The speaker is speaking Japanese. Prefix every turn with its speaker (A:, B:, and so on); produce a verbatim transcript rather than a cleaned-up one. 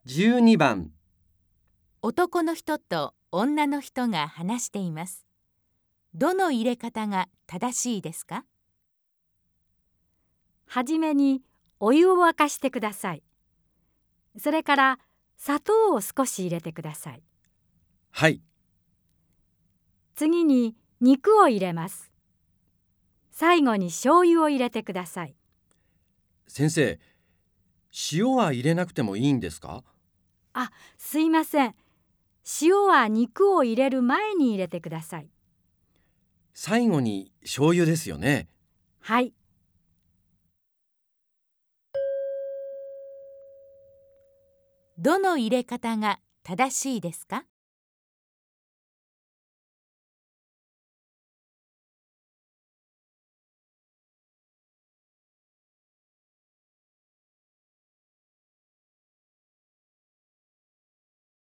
A: じゅうにばん。
B: 男の人と女の人が話しています。どの入れ方が正しいですか？
C: はじめにお湯を沸かしてください。それから砂糖を少し入れてください。
A: はい。
C: 次に肉を入れます。最後に醤油を入れてください。
A: 先生、塩は入れなくてもいいんですか？
C: あ、すいません。塩は肉を入れる前に入れてください。
A: 最後に醤油ですよね。
C: はい。
B: どの入れ方が正しいですか？